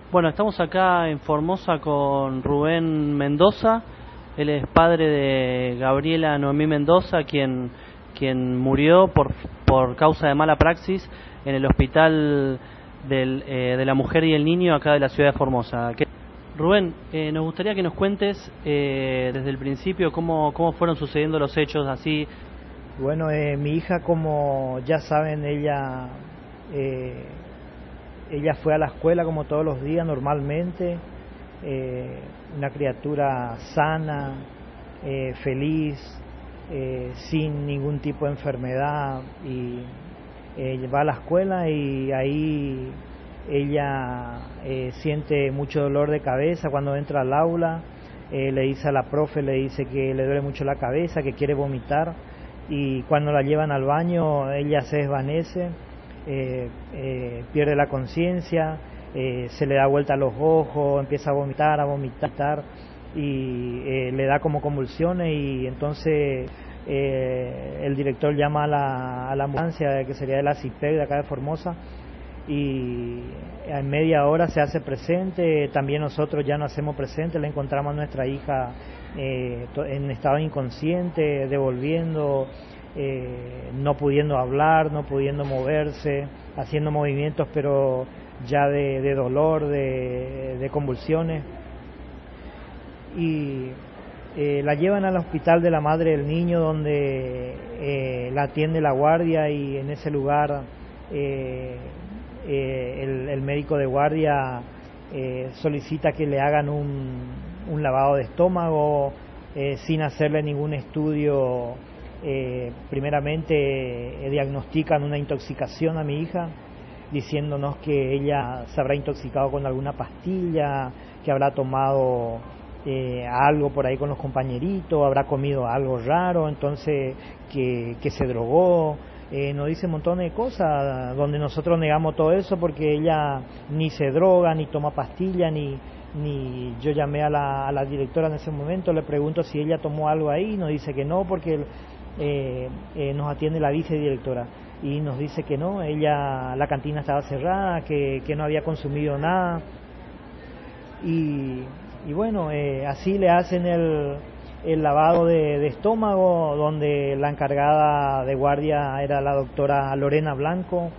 Bueno, estamos acá en Formosa con Rubén Mendoza. Él es padre de Gabriela Noemí Mendoza, quien murió por causa de mala praxis en el hospital de la mujer y el niño acá de la ciudad de Formosa. Rubén, nos gustaría que nos cuentes desde el principio cómo fueron sucediendo los hechos así. Bueno, mi hija, como ya saben, ella fue a la escuela como todos los días normalmente, una criatura sana, feliz, sin ningún tipo de enfermedad, y va a la escuela y ahí ella siente mucho dolor de cabeza cuando entra al aula. Le dice a la profe, le dice que le duele mucho la cabeza, que quiere vomitar, y cuando la llevan al baño ella se desvanece, pierde la conciencia, se le da vuelta a los ojos, empieza a vomitar y le da como convulsiones, y entonces el director llama a la ambulancia, que sería de la CIPEC de acá de Formosa, y en media hora se hace presente. También nosotros ya nos hacemos presente, le encontramos a nuestra hija en estado inconsciente, devolviendo, no pudiendo hablar, no pudiendo moverse, haciendo movimientos pero ya de dolor, de convulsiones, y la llevan al hospital de la madre del niño, donde la atiende la guardia, y en ese lugar el médico de guardia solicita que le hagan un lavado de estómago sin hacerle ningún estudio. Primeramente diagnostican una intoxicación a mi hija, diciéndonos que ella se habrá intoxicado con alguna pastilla, que habrá tomado algo por ahí con los compañeritos, habrá comido algo raro, entonces que se drogó. Nos dice un montón de cosas, donde nosotros negamos todo eso, porque ella ni se droga, ni toma pastilla, ni yo llamé a la directora en ese momento, le pregunto si ella tomó algo ahí, nos dice que no, porque nos atiende la vicedirectora, y nos dice que no, la cantina estaba cerrada, que no había consumido nada, y bueno, así le hacen el lavado de estómago, donde la encargada de guardia era la doctora Lorena Blanco,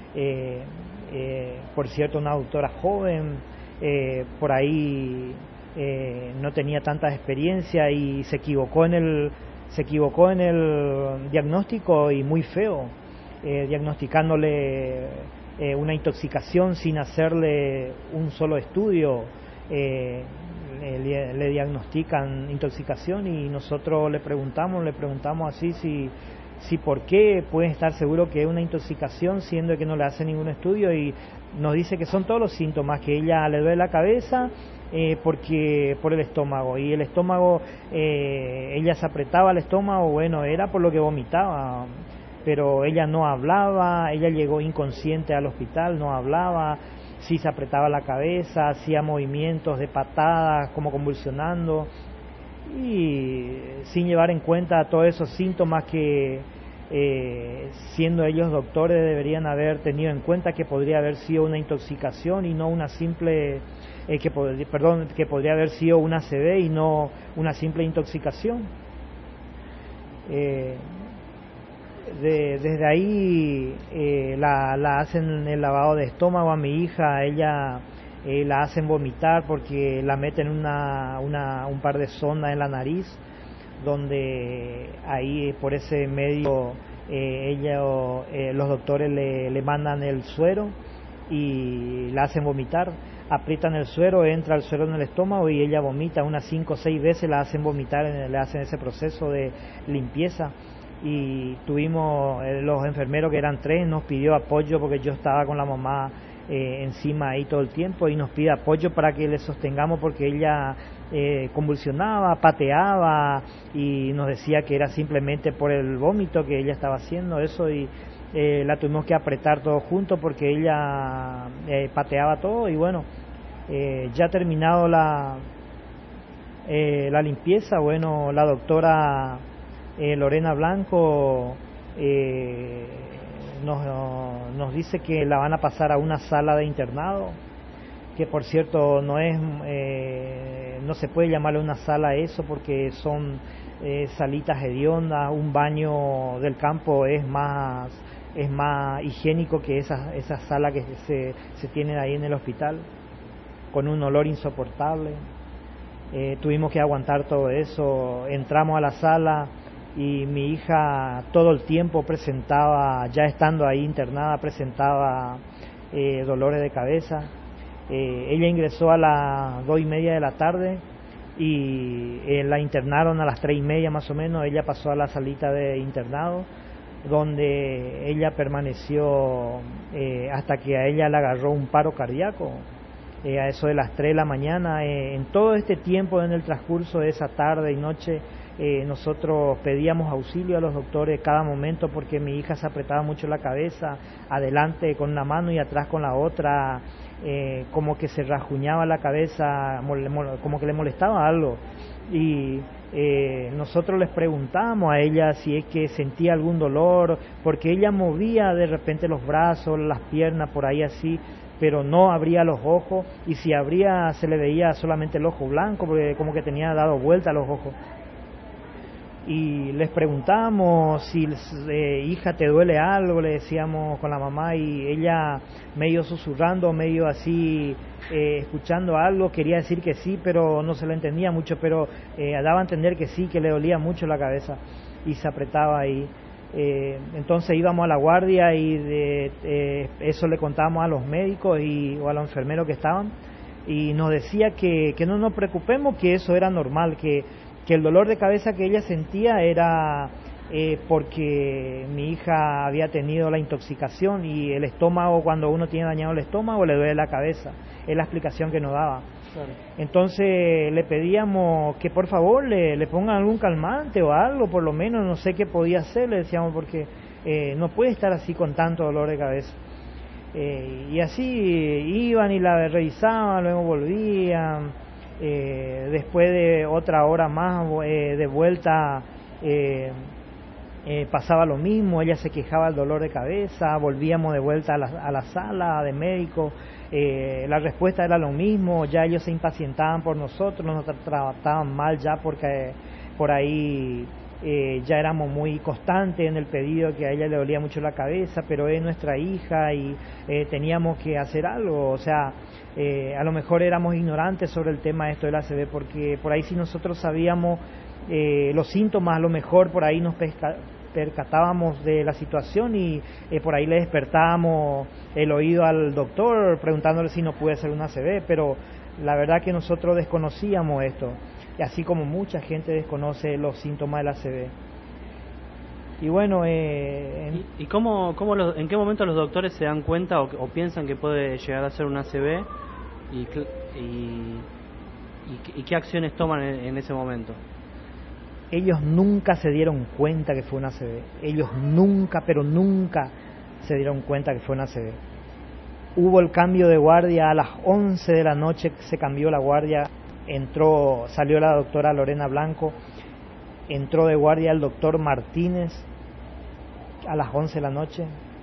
por cierto una doctora joven, por ahí no tenía tanta experiencia, y se equivocó en el diagnóstico, y muy feo, diagnosticándole una intoxicación sin hacerle un solo estudio. Le diagnostican intoxicación, y nosotros le preguntamos así si por qué pueden estar seguros que es una intoxicación, siendo que no le hace ningún estudio, y nos dice que son todos los síntomas, que ella le duele la cabeza porque por el estómago, y el estómago, ella se apretaba el estómago, bueno, era por lo que vomitaba, pero ella no hablaba, ella llegó inconsciente al hospital, no hablaba, sí se apretaba la cabeza, hacía movimientos de patadas, como convulsionando, y sin llevar en cuenta todos esos síntomas que, siendo ellos doctores, deberían haber tenido en cuenta que podría haber sido una intoxicación y no una simple, que podría haber sido una ACV y no una simple intoxicación. Desde ahí la hacen el lavado de estómago a mi hija, ella la hacen vomitar porque la meten un par de sondas en la nariz, donde ahí por ese medio los doctores le mandan el suero y la hacen vomitar, aprietan el suero, entra el suero en el estómago y ella vomita unas 5 o 6 veces, la hacen vomitar, le hacen ese proceso de limpieza. Y tuvimos los enfermeros, que eran 3, nos pidió apoyo, porque yo estaba con la mamá encima ahí todo el tiempo, y nos pide apoyo para que le sostengamos, porque ella convulsionaba, pateaba, y nos decía que era simplemente por el vómito que ella estaba haciendo eso, y la tuvimos que apretar todos juntos porque ella pateaba todo. Y bueno, ya terminado la limpieza, bueno, la doctora Lorena Blanco nos dice que la van a pasar a una sala de internado, que por cierto no es, no se puede llamarle una sala a eso porque son salitas hediondas. Un baño del campo es más higiénico que esa sala que se tiene ahí en el hospital, con un olor insoportable. Tuvimos que aguantar todo eso. Entramos a la sala y mi hija todo el tiempo presentaba, ya estando ahí internada, presentaba dolores de cabeza. Ella ingresó a las 2:30 de la tarde y la internaron a las 3:30 más o menos. Ella pasó a la salita de internado, donde ella permaneció hasta que a ella le agarró un paro cardíaco, a eso de las 3 de la mañana. En todo este tiempo, en el transcurso de esa tarde y noche, nosotros pedíamos auxilio a los doctores cada momento, porque mi hija se apretaba mucho la cabeza, adelante con una mano y atrás con la otra, como que se rajuñaba la cabeza, como que le molestaba algo. Y nosotros les preguntábamos a ella si es que sentía algún dolor, porque ella movía de repente los brazos, las piernas, por ahí así, pero no abría los ojos, y si abría se le veía solamente el ojo blanco, porque como que tenía dado vuelta a los ojos. Y les preguntamos si, hija, ¿te duele algo?, le decíamos con la mamá, y ella medio susurrando, medio así, escuchando algo, quería decir que sí, pero no se lo entendía mucho, pero daba a entender que sí, que le dolía mucho la cabeza y se apretaba ahí. Entonces íbamos a la guardia y eso le contábamos a los médicos o a los enfermeros que estaban, y nos decía que no nos preocupemos, que eso era normal, que el dolor de cabeza que ella sentía era porque mi hija había tenido la intoxicación, y el estómago, cuando uno tiene dañado el estómago, le duele la cabeza. Es la explicación que nos daba. Claro. Entonces le pedíamos que por favor le pongan algún calmante o algo, por lo menos, no sé qué podía hacer, le decíamos, porque no puede estar así con tanto dolor de cabeza. Y así iban y la revisaban, luego volvían. Después de otra hora más de vuelta, pasaba lo mismo, ella se quejaba del dolor de cabeza, volvíamos de vuelta a la sala de médico, la respuesta era lo mismo, ya ellos se impacientaban por nosotros, nos trataban mal ya, porque por ahí ya éramos muy constantes en el pedido, que a ella le dolía mucho la cabeza, pero es nuestra hija y teníamos que hacer algo. O sea, a lo mejor éramos ignorantes sobre el tema esto del ACV, porque por ahí si nosotros sabíamos los síntomas, a lo mejor por ahí nos percatábamos de la situación y por ahí le despertábamos el oído al doctor preguntándole si nos puede ser un ACV, pero la verdad que nosotros desconocíamos esto, y así como mucha gente desconoce los síntomas del ACV. Y bueno, ¿Y en qué momento los doctores se dan cuenta o piensan que puede llegar a ser un ACV y qué acciones toman en ese momento? Ellos nunca se dieron cuenta que fue un ACV. Ellos nunca, pero nunca se dieron cuenta que fue un ACV. Hubo el cambio de guardia a las 11 de la noche, se cambió la guardia, salió la doctora Lorena Blanco, entró de guardia el doctor Martínez a las 11 de la noche,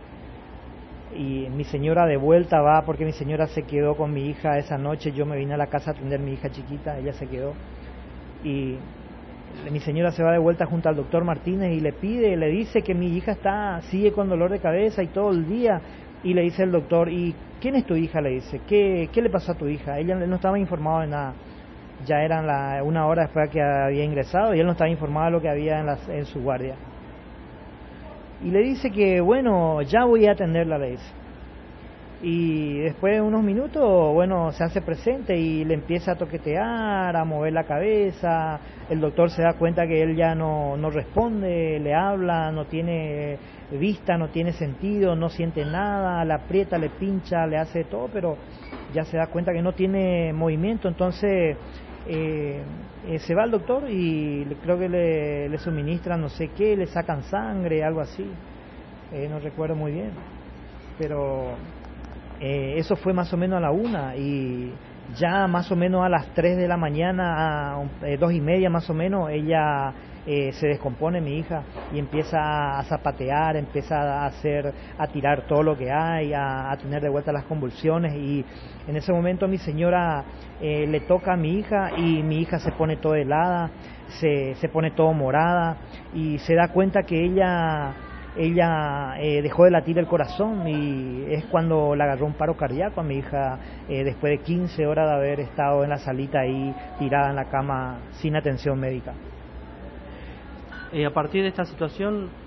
y mi señora de vuelta va, porque mi señora se quedó con mi hija esa noche. Yo me vine a la casa a atender a mi hija chiquita, ella se quedó, y mi señora se va de vuelta junto al doctor Martínez y le dice que mi hija sigue con dolor de cabeza y todo el día, y le dice el doctor, ¿y quién es tu hija?, le dice, ¿qué le pasó a tu hija? Ella no estaba informada de nada, ya eran una hora después que había ingresado y él no estaba informado de lo que había en su guardia, y le dice que bueno, ya voy a atenderla, le dice. Y después de unos minutos, bueno, se hace presente y le empieza a toquetear, a mover la cabeza. El doctor se da cuenta que él ya no responde, le habla, no tiene vista, no tiene sentido, no siente nada, le aprieta, le pincha, le hace todo, pero ya se da cuenta que no tiene movimiento. Entonces se va al doctor y creo que le suministran no sé qué, le sacan sangre, algo así, no recuerdo muy bien, pero eso fue más o menos a la 1, y ya más o menos a las 3 de la mañana, 2:30 más o menos, ella se descompone mi hija y empieza a zapatear, empieza a tirar todo lo que hay, a tener de vuelta las convulsiones, y en ese momento mi señora le toca a mi hija y mi hija se pone toda helada, se pone todo morada y se da cuenta que ella dejó de latir el corazón, y es cuando le agarró un paro cardíaco a mi hija, después de 15 horas de haber estado en la salita ahí tirada en la cama sin atención médica. A partir de esta situación,